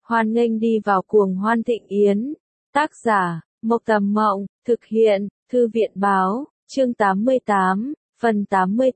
Hoan nghênh đi vào cuồng hoan thịnh yến. Tác giả, Mộc Tầm Mộng, thực hiện, Thư viện Báo, chương 88, phần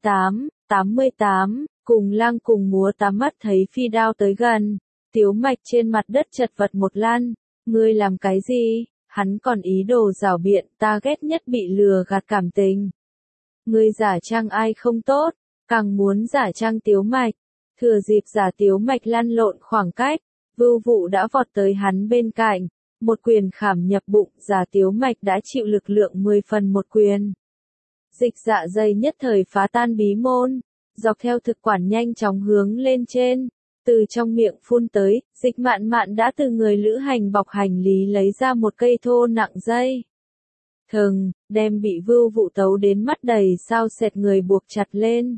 88, cùng lang cùng múa tám mắt thấy phi đao tới gần. Tiếu Mạch trên mặt đất chật vật một lăn, ngươi làm cái gì? Hắn còn ý đồ rảo biện, ta ghét nhất bị lừa gạt cảm tình. Ngươi giả trang ai không tốt, càng muốn giả trang Tiếu Mạch. Thừa dịp giả Tiếu Mạch lăn lộn khoảng cách, Vưu Vụ đã vọt tới hắn bên cạnh, một quyền khảm nhập bụng, giả Tiếu Mạch đã chịu lực lượng 10 phần một quyền. Dịch dạ dày nhất thời phá tan bí môn, dọc theo thực quản nhanh chóng hướng lên trên, từ trong miệng phun tới, Dịch Mạn Mạn đã từ người lữ hành bọc hành lý lấy ra một cây thô nặng dây thừng, đem bị Vưu Vụ tấu đến mắt đầy sao sệt người buộc chặt lên.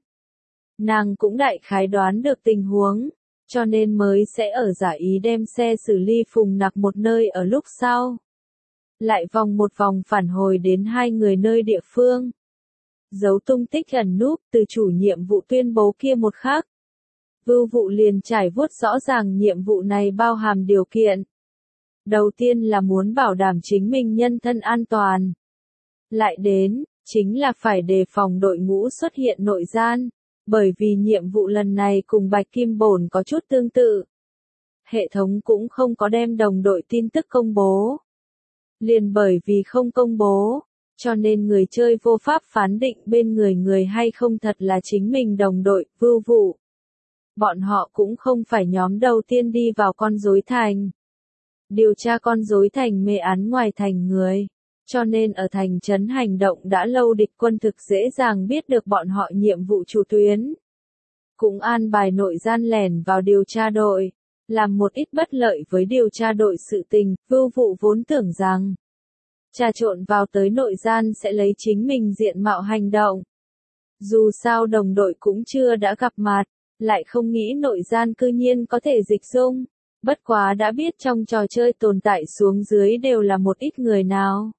Nàng cũng đại khái đoán được tình huống, cho nên mới sẽ ở giả ý đem xe xử ly Phùng Nặc một nơi ở lúc sau. Lại vòng một vòng phản hồi đến hai người nơi địa phương. Giấu tung tích ẩn núp từ chủ nhiệm vụ tuyên bố kia một khắc. Vưu Vụ liền trải vuốt rõ ràng nhiệm vụ này bao hàm điều kiện. Đầu tiên là muốn bảo đảm chính mình nhân thân an toàn. Lại đến, chính là phải đề phòng đội ngũ xuất hiện nội gian. Bởi vì nhiệm vụ lần này cùng Bạch Kim Bổn có chút tương tự. Hệ thống cũng không có đem đồng đội tin tức công bố. Liền bởi vì không công bố, cho nên người chơi vô pháp phán định bên người hay không thật là chính mình đồng đội, Vưu Vụ. Bọn họ cũng không phải nhóm đầu tiên đi vào con rối thành. Điều tra con rối thành mê án ngoài thành người. Cho nên ở thành trấn hành động đã lâu địch quân thực dễ dàng biết được bọn họ nhiệm vụ chủ tuyến. Cũng an bài nội gian lẻn vào điều tra đội, làm một ít bất lợi với điều tra đội sự tình, Vưu Vụ vốn tưởng rằng trà trộn vào tới nội gian sẽ lấy chính mình diện mạo hành động. Dù sao đồng đội cũng chưa đã gặp mặt, lại không nghĩ nội gian cư nhiên có thể dịch dung, bất quá đã biết trong trò chơi tồn tại xuống dưới đều là một ít người nào.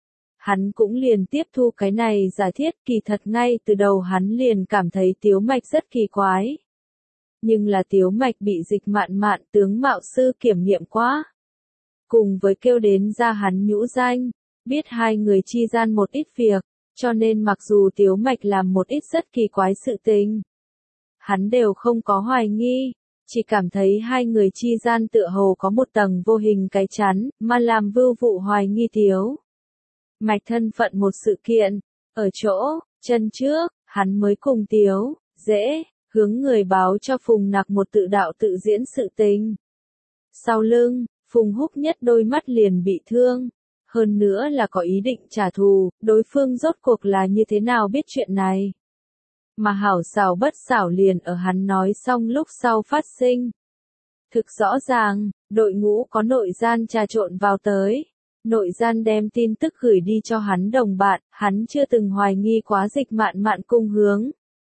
Hắn cũng liền tiếp thu cái này giả thiết, kỳ thật ngay từ đầu hắn liền cảm thấy Tiếu Mạch rất kỳ quái. Nhưng là Tiếu Mạch bị Dịch Mạn Mạn tướng mạo sư kiểm nghiệm quá. Cùng với kêu đến ra hắn nhũ danh, biết hai người chi gian một ít việc, cho nên mặc dù Tiếu Mạch làm một ít rất kỳ quái sự tình, hắn đều không có hoài nghi, chỉ cảm thấy hai người chi gian tựa hồ có một tầng vô hình cái chắn, mà làm Vưu Vụ hoài nghi Tiếu Mạch thân phận một sự kiện, ở chỗ, chân trước, hắn mới cùng Tiếu, dễ, hướng người báo cho Phùng Nặc một tự đạo tự diễn sự tình. Sau lưng, Phùng Húc Nhất đôi mắt liền bị thương, hơn nữa là có ý định trả thù, đối phương rốt cuộc là như thế nào biết chuyện này. Mà hảo xảo bất xảo liền ở hắn nói xong lúc sau phát sinh. Thực rõ ràng, đội ngũ có nội gian trà trộn vào tới. Nội gian đem tin tức gửi đi cho hắn đồng bạn, hắn chưa từng hoài nghi quá Dịch Mạn Mạn cung hướng.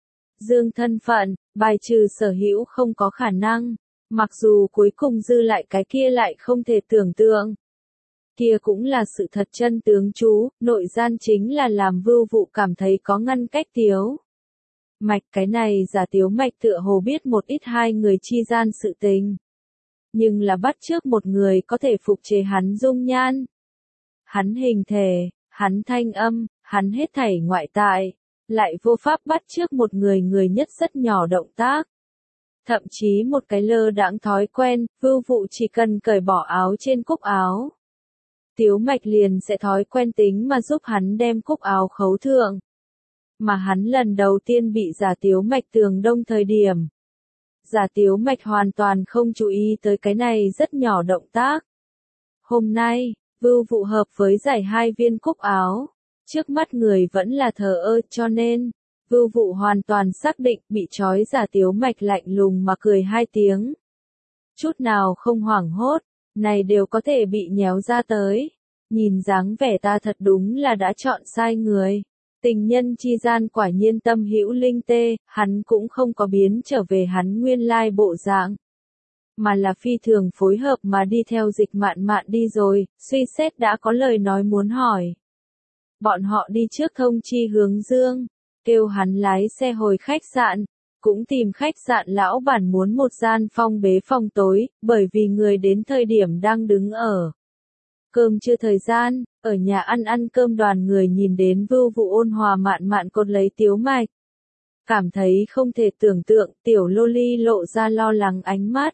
Dương thân phận, bài trừ sở hữu không có khả năng, mặc dù cuối cùng dư lại cái kia lại không thể tưởng tượng. Kia cũng là sự thật chân tướng chú, nội gian chính là làm Vưu Vụ cảm thấy có ngăn cách Tiếu Mạch, cái này giả Tiếu Mạch tựa hồ biết một ít hai người chi gian sự tình. Nhưng là bắt chước một người có thể phục chế hắn dung nhan. Hắn hình thể, hắn thanh âm, hắn hết thảy ngoại tại, lại vô pháp bắt chước một người nhất rất nhỏ động tác. Thậm chí một cái lơ đãng thói quen, Vưu Vụ chỉ cần cởi bỏ áo trên cúc áo. Tiếu Mạch liền sẽ thói quen tính mà giúp hắn đem cúc áo khấu thượng. Mà hắn lần đầu tiên bị giả Tiếu Mạch tường đông thời điểm. Giả Tiếu Mạch hoàn toàn không chú ý tới cái này rất nhỏ động tác. Hôm nay, Vưu Vụ hợp với giải hai viên cúc áo, trước mắt người vẫn là thờ ơ cho nên, Vưu Vụ hoàn toàn xác định bị trói giả Tiếu Mạch lạnh lùng mà cười hai tiếng. Chút nào không hoảng hốt, này đều có thể bị nhéo ra tới, nhìn dáng vẻ ta thật đúng là đã chọn sai người. Tình nhân chi gian quả nhiên tâm hữu linh tê, hắn cũng không có biến trở về hắn nguyên lai bộ dạng. Mà là phi thường phối hợp mà đi theo Dịch Mạn Mạn đi rồi, suy xét đã có lời nói muốn hỏi. Bọn họ đi trước thông chi hướng Dương, kêu hắn lái xe hồi khách sạn, cũng tìm khách sạn lão bản muốn một gian phong bế phòng tối, bởi vì người đến thời điểm đang đứng ở cơm trưa thời gian, ở nhà ăn cơm đoàn người nhìn đến Vưu Vụ ôn hòa mạn mạn cột lấy Tiếu Mạch. Cảm thấy không thể tưởng tượng, tiểu loli lộ ra lo lắng ánh mắt.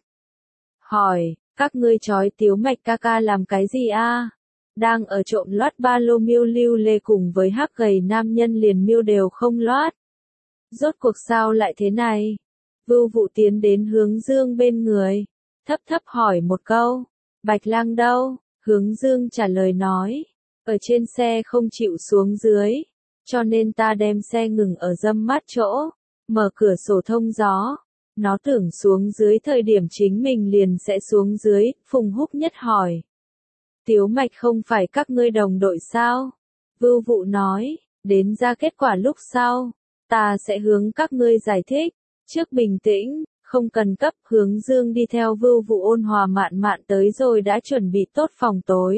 Hỏi, các ngươi trói Tiếu Mạch ca ca làm cái gì a? Đang ở trộm loát ba lô miêu lưu lê cùng với hắc gầy nam nhân liền miêu đều không loát. Rốt cuộc sao lại thế này? Vưu Vụ tiến đến Hướng Dương bên người, thấp thấp hỏi một câu, Bạch Lang đâu? Hướng Dương trả lời nói, ở trên xe không chịu xuống dưới, cho nên ta đem xe ngừng ở dâm mát chỗ, mở cửa sổ thông gió. Nó tưởng xuống dưới thời điểm chính mình liền sẽ xuống dưới, Phùng Húc Nhất hỏi. Tiếu Mạch không phải các ngươi đồng đội sao? Vưu Vụ nói, đến ra kết quả lúc sau, ta sẽ hướng các ngươi giải thích, trước bình tĩnh. Không cần cấp. Hướng Dương đi theo Vưu Vụ ôn hòa mạn mạn tới rồi đã chuẩn bị tốt phòng tối.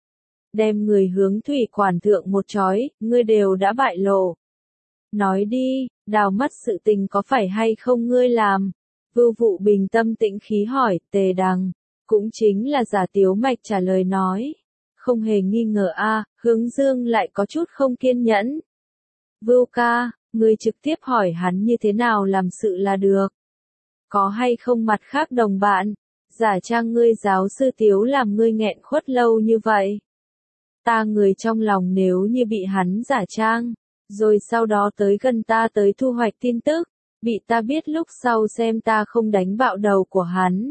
Đem người hướng thủy quản thượng một chói, ngươi đều đã bại lộ. Nói đi, đào mắt sự tình có phải hay không ngươi làm? Vưu Vụ bình tâm tĩnh khí hỏi, Tề Đằng, cũng chính là Giả Tiếu Mạch trả lời nói. Không hề nghi ngờ a. Hướng Dương lại có chút không kiên nhẫn. Vưu ca, ngươi trực tiếp hỏi hắn như thế nào làm sự là được. Có hay không mặt khác đồng bạn, giả trang ngươi giáo sư Tiếu làm ngươi nghẹn khuất lâu như vậy. Ta người trong lòng nếu như bị hắn giả trang, rồi sau đó tới gần ta tới thu hoạch tin tức, bị ta biết lúc sau xem ta không đánh bạo đầu của hắn.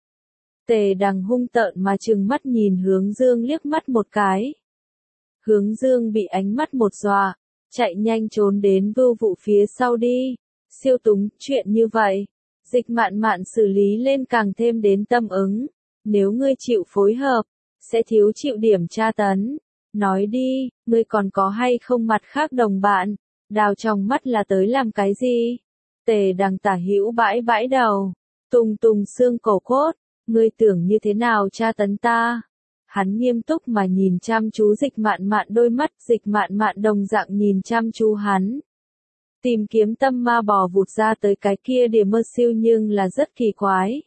Tề Đằng hung tợn mà trừng mắt nhìn Hướng Dương liếc mắt một cái. Hướng Dương bị ánh mắt một dọa, chạy nhanh trốn đến Vưu Vụ phía sau đi. Siêu túng, chuyện như vậy. Dịch mạn mạn xử lý lên càng thêm đến tâm ứng. Nếu ngươi chịu phối hợp, sẽ thiếu chịu điểm tra tấn. Nói đi, ngươi còn có hay không mặt khác đồng bạn? Đào trong mắt là tới làm cái gì? Tề Đằng tả hữu bãi bãi đầu. Tùng tùng xương cổ cốt. Ngươi tưởng như thế nào tra tấn ta? Hắn nghiêm túc mà nhìn chăm chú dịch mạn mạn đôi mắt. Dịch mạn mạn đồng dạng nhìn chăm chú hắn. Tìm kiếm tâm ma bò vụt ra tới cái kia điểm mơ siêu nhưng là rất kỳ quái.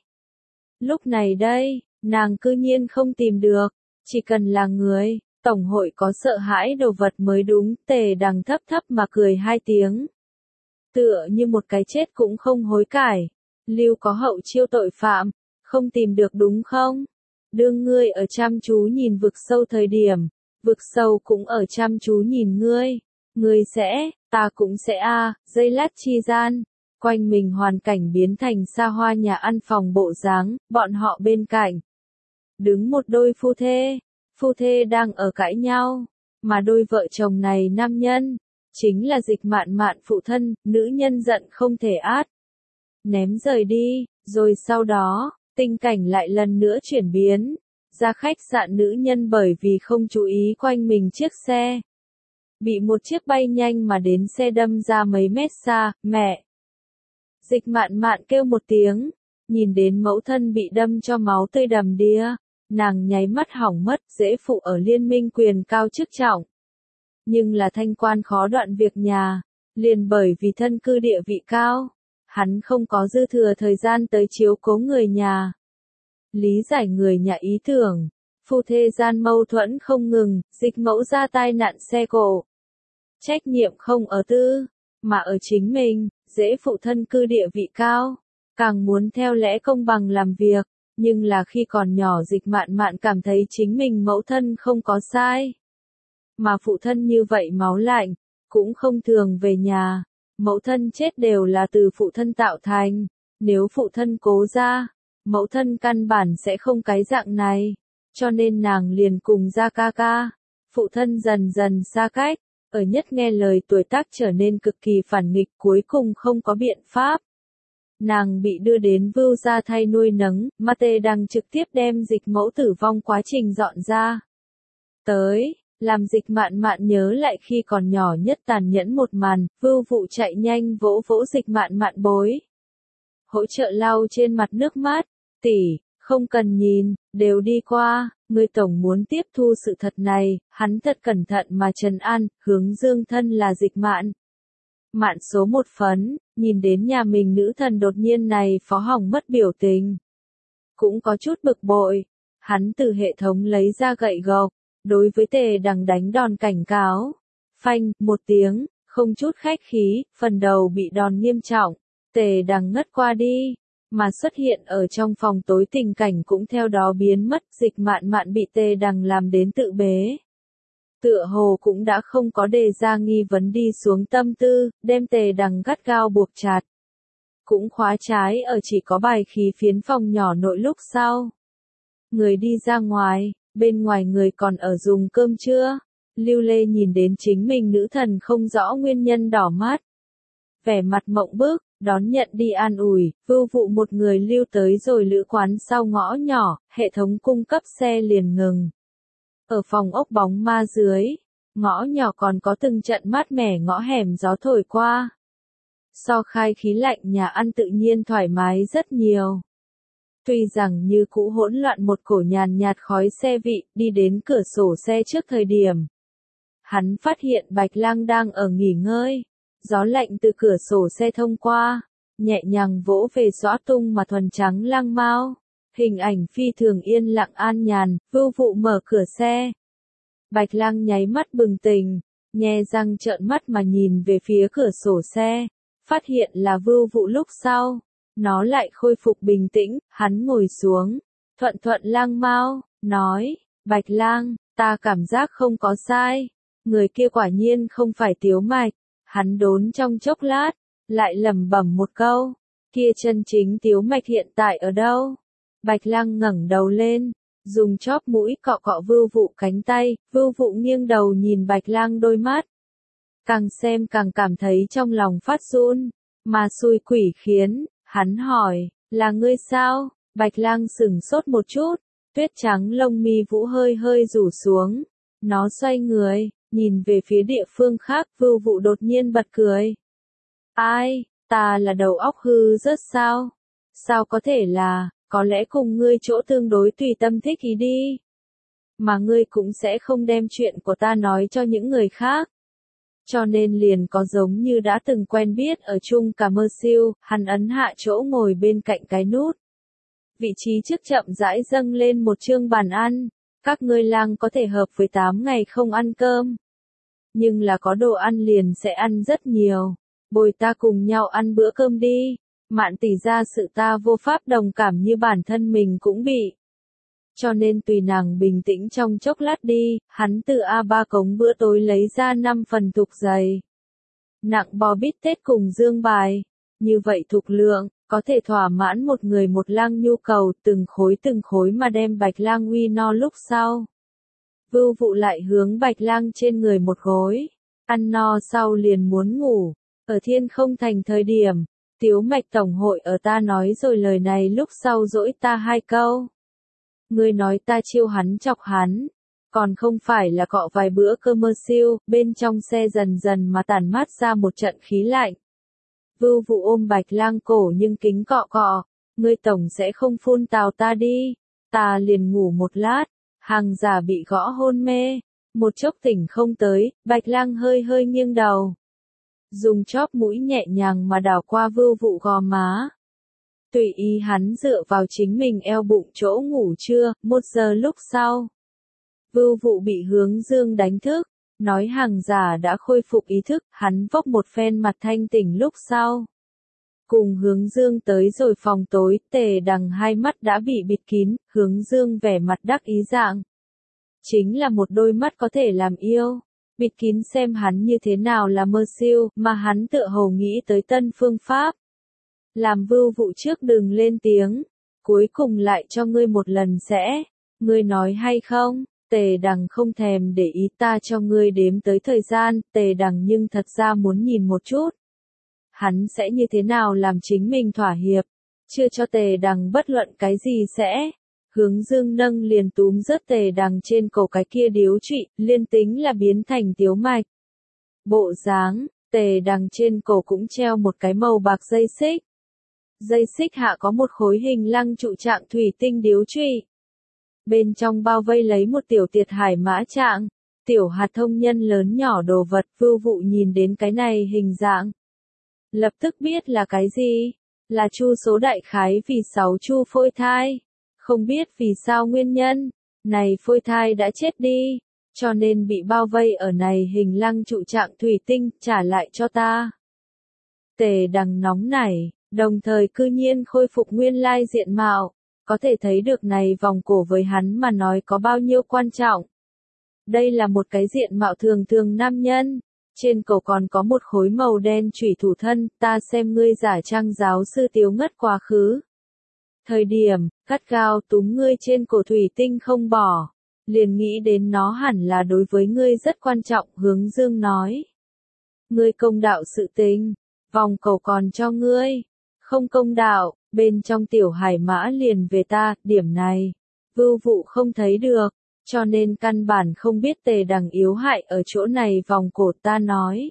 Lúc này đây, nàng cư nhiên không tìm được, chỉ cần là người, tổng hội có sợ hãi đồ vật mới đúng. Tề Đằng thấp thấp mà cười hai tiếng. Tựa như một cái chết cũng không hối cải. Lưu có hậu chiêu tội phạm, không tìm được đúng không? Đương ngươi ở chăm chú nhìn vực sâu thời điểm, vực sâu cũng ở chăm chú nhìn ngươi. Ngươi sẽ, ta cũng sẽ giây lát chi gian, quanh mình hoàn cảnh biến thành xa hoa nhà ăn phòng bộ dáng, bọn họ bên cạnh. Đứng một đôi phu thê đang ở cãi nhau, mà đôi vợ chồng này nam nhân, chính là Dịch mạn mạn phụ thân, nữ nhân giận không thể át. Ném rời đi, rồi sau đó, tình cảnh lại lần nữa chuyển biến, ra khách sạn nữ nhân bởi vì không chú ý quanh mình chiếc xe. Bị một chiếc bay nhanh mà đến xe đâm ra mấy mét xa, mẹ. Dịch mạn mạn kêu một tiếng, nhìn đến mẫu thân bị đâm cho máu tươi đầm đìa, nàng nháy mắt hỏng mất, dễ phụ ở liên minh quyền cao chức trọng. Nhưng là thanh quan khó đoạn việc nhà, liền bởi vì thân cư địa vị cao, hắn không có dư thừa thời gian tới chiếu cố người nhà. Lý giải người nhà ý tưởng, phu thê gian mâu thuẫn không ngừng, Dịch mẫu ra tai nạn xe cộ. Trách nhiệm không ở tư, mà ở chính mình, dễ phụ thân cư địa vị cao, càng muốn theo lẽ công bằng làm việc, nhưng là khi còn nhỏ Dịch mạn mạn cảm thấy chính mình mẫu thân không có sai. Mà phụ thân như vậy máu lạnh, cũng không thường về nhà, mẫu thân chết đều là từ phụ thân tạo thành, nếu phụ thân cố ra, mẫu thân căn bản sẽ không cái dạng này, cho nên nàng liền cùng ra ca ca, phụ thân dần dần xa cách. Ở nhất nghe lời tuổi tác trở nên cực kỳ phản nghịch, cuối cùng không có biện pháp. Nàng bị đưa đến Vưu gia thay nuôi nấng, mà Tề Đằng trực tiếp đem Dịch mẫu tử vong quá trình dọn ra. Tới, làm Dịch mạn mạn nhớ lại khi còn nhỏ nhất tàn nhẫn một màn, Vưu Vụ chạy nhanh vỗ vỗ Dịch mạn mạn bối. Hỗ trợ lau trên mặt nước mắt, tỷ, không cần nhìn, đều đi qua, ngươi tổng muốn tiếp thu sự thật này, hắn thật cẩn thận mà trấn an, Hướng Dương thân là Dịch mạn. Mạn số một phấn, nhìn đến nhà mình nữ thần đột nhiên này Phó Hỏng mất biểu tình. Cũng có chút bực bội, hắn từ hệ thống lấy ra gậy gộc, đối với Tề Đằng đánh đòn cảnh cáo. Phanh, một tiếng, không chút khách khí, phần đầu bị đòn nghiêm trọng, Tề Đằng ngất qua đi, mà xuất hiện ở trong phòng tối tình cảnh cũng theo đó biến mất, Dịch Mạn Mạn bị Tề Đằng làm đến tự bế. Tựa hồ cũng đã không có đề ra nghi vấn đi xuống tâm tư, đem Tề Đằng gắt gao buộc chặt. Cũng khóa trái ở chỉ có bài khí phiến phòng nhỏ nội lúc sau. Người đi ra ngoài, bên ngoài người còn ở dùng cơm trưa. Lưu Lê nhìn đến chính mình nữ thần không rõ nguyên nhân đỏ mắt. Vẻ mặt mộng bức, đón nhận đi an ủi, vưu vụ một người lưu tới rồi lữ quán sau ngõ nhỏ, hệ thống cung cấp xe liền ngừng. Ở phòng ốc bóng ma dưới, ngõ nhỏ còn có từng trận mát mẻ ngõ hẻm gió thổi qua. So khai khí lạnh nhà ăn tự nhiên thoải mái rất nhiều. Tuy rằng như cũ hỗn loạn một cổ nhàn nhạt khói xe vị, đi đến cửa sổ xe trước thời điểm. Hắn phát hiện Bạch Lang đang ở nghỉ ngơi. Gió lạnh từ cửa sổ xe thông qua, nhẹ nhàng vỗ về xõa tung mà thuần trắng lang mao. Hình ảnh phi thường yên lặng an nhàn, vưu vụ mở cửa xe. Bạch Lang nháy mắt bừng tỉnh, nhe răng trợn mắt mà nhìn về phía cửa sổ xe, phát hiện là vưu vụ lúc sau. Nó lại khôi phục bình tĩnh, hắn ngồi xuống, thuận thuận lang mao, nói, Bạch Lang, ta cảm giác không có sai, người kia quả nhiên không phải Tiếu Mạch. Hắn đốn trong chốc lát, lại lẩm bẩm một câu, kia chân chính Tiếu Mạch hiện tại ở đâu? Bạch Lang ngẩng đầu lên, dùng chóp mũi cọ cọ vưu vụ cánh tay, vưu vụ nghiêng đầu nhìn Bạch Lang đôi mắt. Càng xem càng cảm thấy trong lòng phát run, mà xui quỷ khiến, hắn hỏi, là ngươi sao? Bạch Lang sững sốt một chút, tuyết trắng lông mi vũ hơi hơi rủ xuống, nó xoay người. Nhìn về phía địa phương khác, vưu vụ đột nhiên bật cười. Ai, ta là đầu óc hư rớt sao? Sao có thể là, có lẽ cùng ngươi chỗ tương đối tùy tâm thích ý đi. Mà ngươi cũng sẽ không đem chuyện của ta nói cho những người khác. Cho nên liền có giống như đã từng quen biết ở chung cả mơ siêu, hắn ấn hạ chỗ ngồi bên cạnh cái nút. Vị trí trước chậm rãi dâng lên một chương bàn ăn. Các ngươi lang có thể hợp với 8 ngày không ăn cơm. Nhưng là có đồ ăn liền sẽ ăn rất nhiều. Bồi ta cùng nhau ăn bữa cơm đi. Mạn tỷ ra sự ta vô pháp đồng cảm như bản thân mình cũng bị. Cho nên tùy nàng bình tĩnh trong chốc lát đi, hắn từ A3 cống bữa tối lấy ra 5 phần thục dày. Nặng bò bít tết cùng dương bài. Như vậy thục lượng, có thể thỏa mãn một người một lang nhu cầu từng khối mà đem Bạch Lang uy no lúc sau. Vưu vụ lại hướng Bạch Lang trên người một gối. Ăn no sau liền muốn ngủ. Ở Thiên Không Thành thời điểm, Tiếu Mạch Tổng hội ở ta nói rồi lời này lúc sau dỗi ta 2 câu. Ngươi nói ta chiêu hắn chọc hắn. Còn không phải là cọ vài bữa cơ mơ siêu, bên trong xe dần dần mà tản mát ra một trận khí lạnh. Vưu vụ ôm Bạch Lang cổ nhưng kính cọ cọ. Ngươi tổng sẽ không phun tào ta đi. Ta liền ngủ một lát. Hàng giả bị gõ hôn mê, một chốc tỉnh không tới, Bạch Lang hơi hơi nghiêng đầu. Dùng chóp mũi nhẹ nhàng mà đảo qua vưu vụ gò má. Tùy ý hắn dựa vào chính mình eo bụng chỗ ngủ trưa, 1 giờ lúc sau. Vưu vụ bị Hướng Dương đánh thức, nói hàng giả đã khôi phục ý thức, hắn vốc một phen mặt thanh tỉnh lúc sau. Cùng Hướng Dương tới rồi phòng tối, Tề Đằng hai mắt đã bị bịt kín, Hướng Dương vẻ mặt đắc ý dạng. Chính là một đôi mắt có thể làm yêu. Bịt kín xem hắn như thế nào là mơ siêu, mà hắn tựa hồ nghĩ tới tân phương pháp. Làm vưu vụ trước đừng lên tiếng, cuối cùng lại cho ngươi một lần sẽ. Ngươi nói hay không? Tề Đằng không thèm để ý ta cho ngươi đếm tới thời gian, Tề Đằng nhưng thật ra muốn nhìn một chút. Hắn sẽ như thế nào làm chính mình thỏa hiệp, chưa cho Tề Đằng bất luận cái gì sẽ. Hướng Dương nâng liền túm rớt Tề Đằng trên cổ cái kia điếu trụy, liên tính là biến thành Tiếu Mạch. Bộ dáng, Tề Đằng trên cổ cũng treo một cái màu bạc dây xích. Dây xích hạ có một khối hình lăng trụ trạng thủy tinh điếu trụy. Bên trong bao vây lấy một tiểu tiệt hải mã trạng, tiểu hạt thông nhân lớn nhỏ đồ vật, vưu vụ nhìn đến cái này hình dạng, Lập tức biết là cái gì? Là chu số đại khái vì 6 chu phôi thai. Không biết vì sao nguyên nhân, này phôi thai đã chết đi, cho nên bị bao vây ở này hình lăng trụ trạng thủy tinh, trả lại cho ta. Tề Đằng nóng nảy, đồng thời cư nhiên khôi phục nguyên lai diện mạo, có thể thấy được này vòng cổ với hắn mà nói có bao nhiêu quan trọng. Đây là một cái diện mạo thường thường nam nhân, trên cổ còn có một khối màu đen chủy thủ thân, ta xem ngươi giả trang giáo sư Tiếu ngất quá khứ. Thời điểm, gắt gao túm ngươi trên cổ thủy tinh không bỏ, liền nghĩ đến nó hẳn là đối với ngươi rất quan trọng, Hướng Dương nói. Ngươi công đạo sự tình, vòng cổ còn cho ngươi, không công đạo, bên trong tiểu hải mã liền về ta, điểm này, Vưu Vụ không thấy được, cho nên căn bản không biết Tề Đằng yếu hại ở chỗ này vòng cổ ta nói.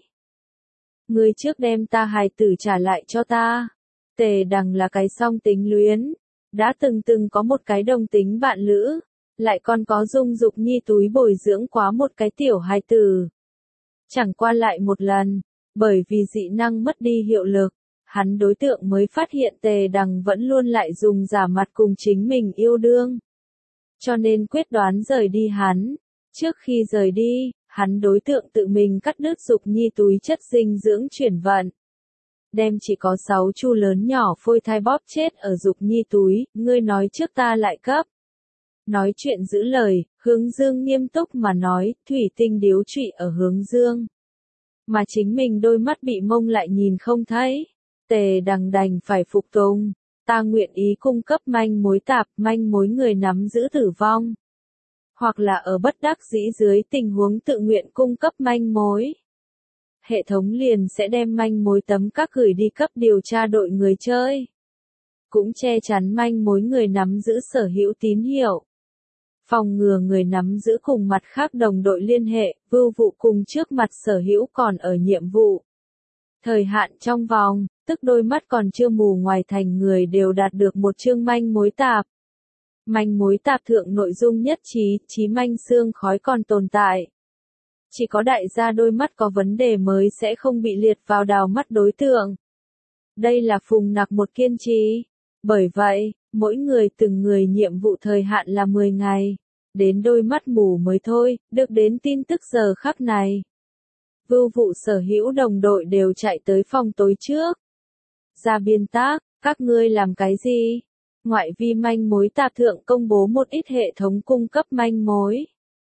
Ngươi trước đem ta hài tử trả lại cho ta. Tề Đằng là cái song tính luyến, đã từng có một cái đồng tính bạn lữ, lại còn có dung dục nhi túi bồi dưỡng quá một cái tiểu hài tử. Chẳng qua lại một lần, bởi vì dị năng mất đi hiệu lực, hắn đối tượng mới phát hiện Tề Đằng vẫn luôn lại dùng giả mặt cùng chính mình yêu đương. Cho nên quyết đoán rời đi hắn. Trước khi rời đi, hắn đối tượng tự mình cắt đứt dục nhi túi chất dinh dưỡng chuyển vận. Đem chỉ có 6 chu lớn nhỏ phôi thai bóp chết ở dục nhi túi, ngươi nói trước ta lại cấp. Nói chuyện giữ lời, Hướng Dương nghiêm túc mà nói, thủy tinh điếu trụy ở Hướng Dương. Mà chính mình đôi mắt bị mông lại nhìn không thấy. Tề Đằng đành phải phục tùng. Ta nguyện ý cung cấp manh mối tạp, manh mối người nắm giữ tử vong. Hoặc là ở bất đắc dĩ dưới tình huống tự nguyện cung cấp manh mối. Hệ thống liền sẽ đem manh mối tấm các gửi đi cấp điều tra đội người chơi. Cũng che chắn manh mối người nắm giữ sở hữu tín hiệu. Phòng ngừa người nắm giữ cùng mặt khác đồng đội liên hệ, Vưu Vụ cùng trước mặt sở hữu còn ở nhiệm vụ. Thời hạn trong vòng, tức đôi mắt còn chưa mù ngoài thành người đều đạt được một chương manh mối tạp. Manh mối tạp thượng nội dung nhất trí, chí manh xương khói còn tồn tại. Chỉ có đại gia đôi mắt có vấn đề mới sẽ không bị liệt vào đào mắt đối tượng. Đây là Phùng Nặc một kiên trì. Bởi vậy, mỗi người từng người nhiệm vụ thời hạn là 10 ngày. Đến đôi mắt mù mới thôi, được đến tin tức giờ khắc này. Vưu Vụ sở hữu đồng đội đều chạy tới phòng tối trước. Ra biên tác, các ngươi làm cái gì? Ngoại vi manh mối tạp thượng công bố một ít hệ thống cung cấp manh mối.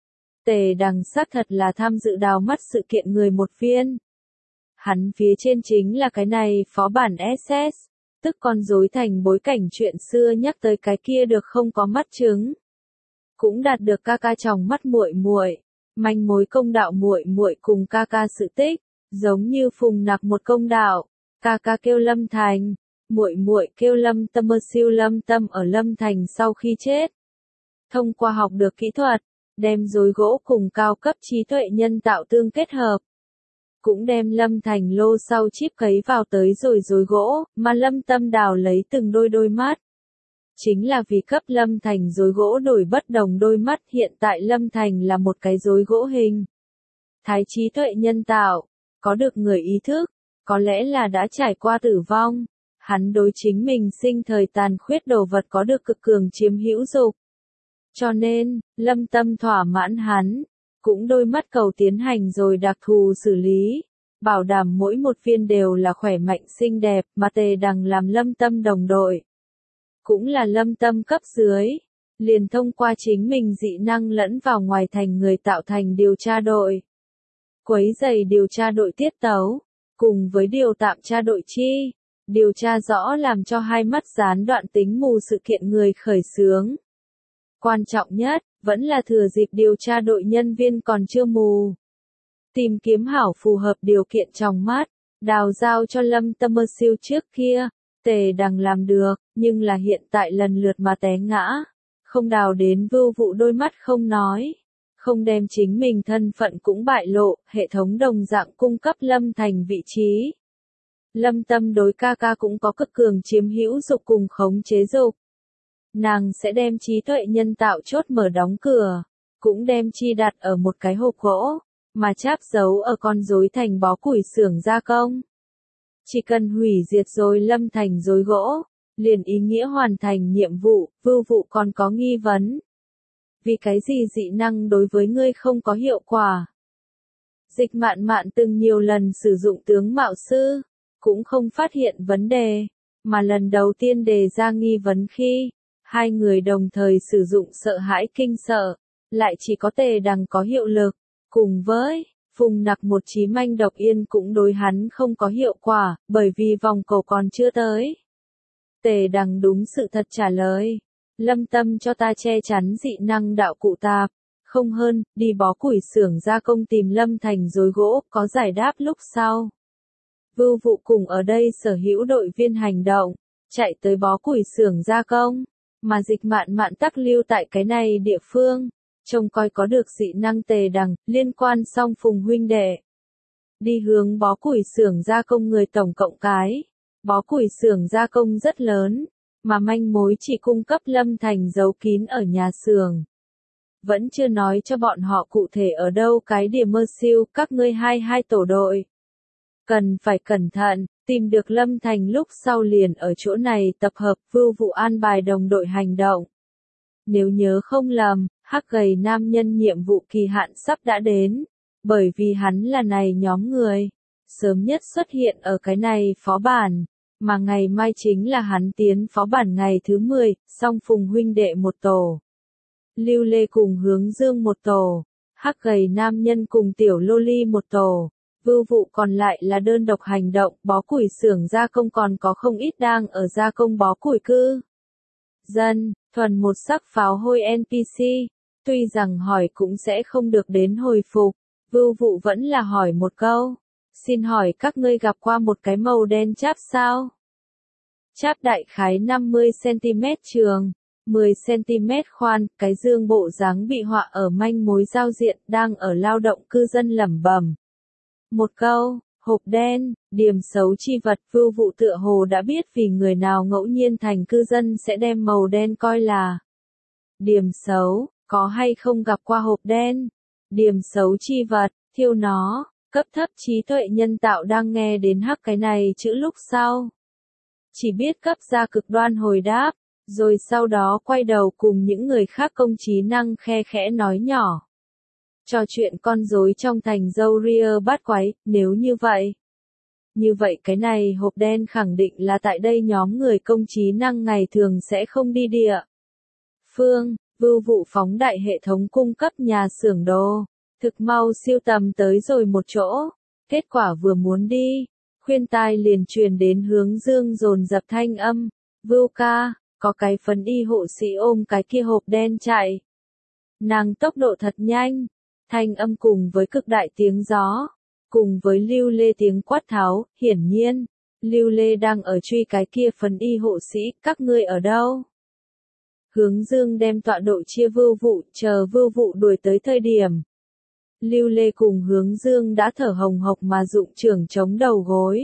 Tề Đằng xác thật là tham dự đào mắt sự kiện người một viên. Hắn phía trên chính là cái này phó bản SS, tức con rối thành bối cảnh chuyện xưa nhắc tới cái kia được không có mắt chứng. Cũng đạt được ca ca trong mắt muội muội, manh mối công đạo muội muội cùng ca ca sự tích, giống như Phùng Nặc một công đạo, ca ca kêu Lâm Thành, muội muội kêu Lâm Tâm mơ siêu Lâm Tâm ở Lâm Thành sau khi chết. Thông qua học được kỹ thuật, đem rối gỗ cùng cao cấp trí tuệ nhân tạo tương kết hợp. Cũng đem Lâm Thành lô sau chip cấy vào tới rồi rối gỗ, mà Lâm Tâm đào lấy từng đôi mắt. Chính là vì cấp Lâm Thành rối gỗ đổi bất đồng đôi mắt, hiện tại Lâm Thành là một cái rối gỗ hình. Thái trí tuệ nhân tạo, có được người ý thức, có lẽ là đã trải qua tử vong. Hắn đối chính mình sinh thời tàn khuyết đồ vật có được cực cường chiếm hữu dục. Cho nên, Lâm Tâm thỏa mãn hắn, cũng đôi mắt cầu tiến hành rồi đặc thù xử lý, bảo đảm mỗi một viên đều là khỏe mạnh xinh đẹp, mà Tề Đằng làm Lâm Tâm đồng đội. Cũng là Lâm Tâm cấp dưới, liền thông qua chính mình dị năng lẫn vào ngoài thành người tạo thành điều tra đội. Quấy giày điều tra đội tiết tấu, cùng với điều tạm tra đội chi, điều tra rõ làm cho hai mắt gián đoạn tính mù sự kiện người khởi xướng. Quan trọng nhất, vẫn là thừa dịp điều tra đội nhân viên còn chưa mù. Tìm kiếm hảo phù hợp điều kiện trong mắt, đào giao cho Lâm Tâm mơ siêu trước kia, Tề Đằng làm được, nhưng là hiện tại lần lượt mà té ngã. Không đào đến Vưu Vụ đôi mắt không nói. Không đem chính mình thân phận cũng bại lộ, hệ thống đồng dạng cung cấp Lâm Thành vị trí. Lâm Tâm đối ca ca cũng có cực cường chiếm hữu dục cùng khống chế dục. Nàng sẽ đem trí tuệ nhân tạo chốt mở đóng cửa, cũng đem chi đặt ở một cái hộp gỗ, mà cháp giấu ở con rối thành bó củi xưởng gia công. Chỉ cần hủy diệt rồi Lâm Thành rối gỗ, liền ý nghĩa hoàn thành nhiệm vụ. Vưu Vụ còn có nghi vấn. Vì cái gì dị năng đối với ngươi không có hiệu quả? Dịch Mạn Mạn từng nhiều lần sử dụng tướng mạo sư, cũng không phát hiện vấn đề, mà lần đầu tiên đề ra nghi vấn khi hai người đồng thời sử dụng sợ hãi kinh sợ, lại chỉ có Tề Đằng có hiệu lực, cùng với Phùng Nặc một chí manh độc yên cũng đối hắn không có hiệu quả, bởi vì vòng cầu còn chưa tới. Tề Đằng đúng sự thật trả lời, Lâm Tâm cho ta che chắn dị năng đạo cụ tạp, không hơn, đi bó củi xưởng gia công tìm Lâm Thành rối gỗ, có giải đáp lúc sau. Vưu Vụ cùng ở đây sở hữu đội viên hành động, chạy tới bó củi xưởng gia công, mà Dịch Mạn Mạn tắc lưu tại cái này địa phương, trông coi có được dị năng Tề Đằng, liên quan song Phùng huynh đệ. Đi hướng bó củi xưởng gia công người tổng cộng cái, bó củi xưởng gia công rất lớn, mà manh mối chỉ cung cấp Lâm Thành giấu kín ở nhà xưởng. Vẫn chưa nói cho bọn họ cụ thể ở đâu cái điểm mơ siêu, các ngươi hai tổ đội. Cần phải cẩn thận, tìm được Lâm Thành lúc sau liền ở chỗ này tập hợp. Vưu Vụ an bài đồng đội hành động. Nếu nhớ không lầm, hắc gầy nam nhân nhiệm vụ kỳ hạn sắp đã đến, bởi vì hắn là này nhóm người sớm nhất xuất hiện ở cái này phó bản, mà ngày mai chính là hắn tiến phó bản ngày thứ 10, song Phùng huynh đệ một tổ, Lưu Lê cùng Hướng Dương một tổ, hắc gầy nam nhân cùng tiểu loli một tổ. Vưu Vụ còn lại là đơn độc hành động, bó củi xưởng gia công còn có không ít đang ở gia công bó củi cư. Dân, thuần một sắc pháo hôi NPC, tuy rằng hỏi cũng sẽ không được đến hồi phục, Vưu Vụ vẫn là hỏi một câu. Xin hỏi các ngươi gặp qua một cái màu đen cháp sao? Cháp đại khái 50cm trường, 10cm khoan, cái dương bộ dáng bị họa ở manh mối giao diện, đang ở lao động cư dân lẩm bẩm. Một câu, hộp đen, điểm xấu chi vật. Vưu Vụ tựa hồ đã biết vì người nào ngẫu nhiên thành cư dân sẽ đem màu đen coi là điểm xấu, có hay không gặp qua hộp đen, điểm xấu chi vật, thiêu nó, cấp thấp trí tuệ nhân tạo đang nghe đến hắc cái này chữ lúc sau. Chỉ biết cấp ra cực đoan hồi đáp, rồi sau đó quay đầu cùng những người khác công trí năng khe khẽ nói nhỏ. Trò chuyện con rối trong thành dâu ria bát quái, nếu như vậy. Như vậy cái này hộp đen khẳng định là tại đây nhóm người công trí năng ngày thường sẽ không đi địa phương. Vưu Vụ phóng đại hệ thống cung cấp nhà xưởng đồ, thực mau siêu tầm tới rồi một chỗ, kết quả vừa muốn đi, khuyên tai liền truyền đến Hướng Dương dồn dập thanh âm, Vưu ca, có cái phấn y hộ sĩ ôm cái kia hộp đen chạy. Nàng tốc độ thật nhanh, thanh âm cùng với cực đại tiếng gió, cùng với Lưu Lê tiếng quát tháo, hiển nhiên, Lưu Lê đang ở truy cái kia phấn y hộ sĩ, các ngươi ở đâu? Hướng Dương đem tọa độ chia Vưu Vụ, chờ Vưu Vụ đuổi tới thời điểm. Lưu Lê cùng Hướng Dương đã thở hồng hộc mà dụng trưởng chống đầu gối,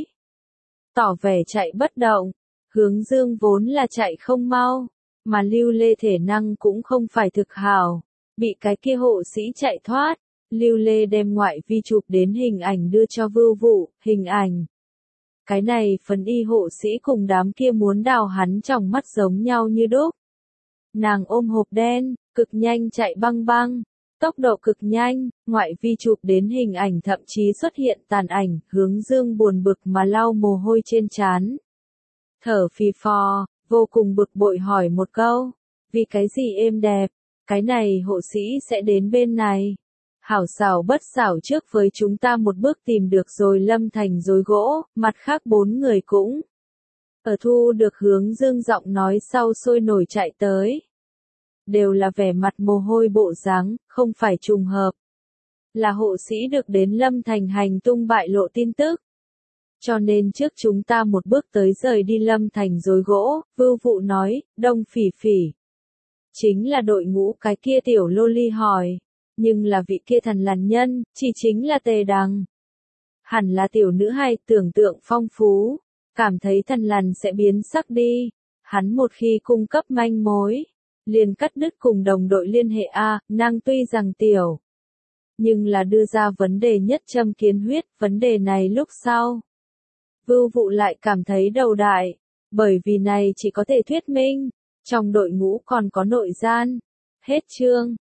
tỏ vẻ chạy bất động. Hướng Dương vốn là chạy không mau, mà Lưu Lê thể năng cũng không phải thực hảo, bị cái kia hộ sĩ chạy thoát. Lưu Lê đem ngoại vi chụp đến hình ảnh đưa cho Vưu Vụ, hình ảnh. Cái này phấn y hộ sĩ cùng đám kia muốn đào hắn trong mắt giống nhau như đúc. Nàng ôm hộp đen, cực nhanh chạy băng băng, tốc độ cực nhanh, ngoại vi chụp đến hình ảnh thậm chí xuất hiện tàn ảnh. Hướng Dương buồn bực mà lau mồ hôi trên trán, thở phì phò, vô cùng bực bội hỏi một câu, vì cái gì êm đẹp, cái này hộ sĩ sẽ đến bên này. Hảo xảo bất xảo trước với chúng ta một bước tìm được rồi Lâm Thành rối gỗ, mặt khác 4 người cũng ở thu được Hướng Dương giọng nói sau sôi nổi chạy tới. Đều là vẻ mặt mồ hôi bộ dáng, không phải trùng hợp. Là hộ sĩ được đến Lâm Thành hành tung bại lộ tin tức. Cho nên trước chúng ta một bước tới rời đi Lâm Thành rối gỗ. Vưu Vụ nói, Đông Phỉ Phỉ. Chính là đội ngũ cái kia tiểu loli hỏi. Nhưng là vị kia thần lằn nhân, chỉ chính là Tề Đằng. Hẳn là tiểu nữ hay tưởng tượng phong phú, cảm thấy thần lằn sẽ biến sắc đi. Hắn một khi cung cấp manh mối, liền cắt đứt cùng đồng đội liên hệ nàng tuy rằng tiểu, nhưng là đưa ra vấn đề nhất châm kiến huyết, vấn đề này lúc sau. Vưu Vụ lại cảm thấy đầu đại, bởi vì này chỉ có thể thuyết minh, trong đội ngũ còn có nội gian. Hết chương.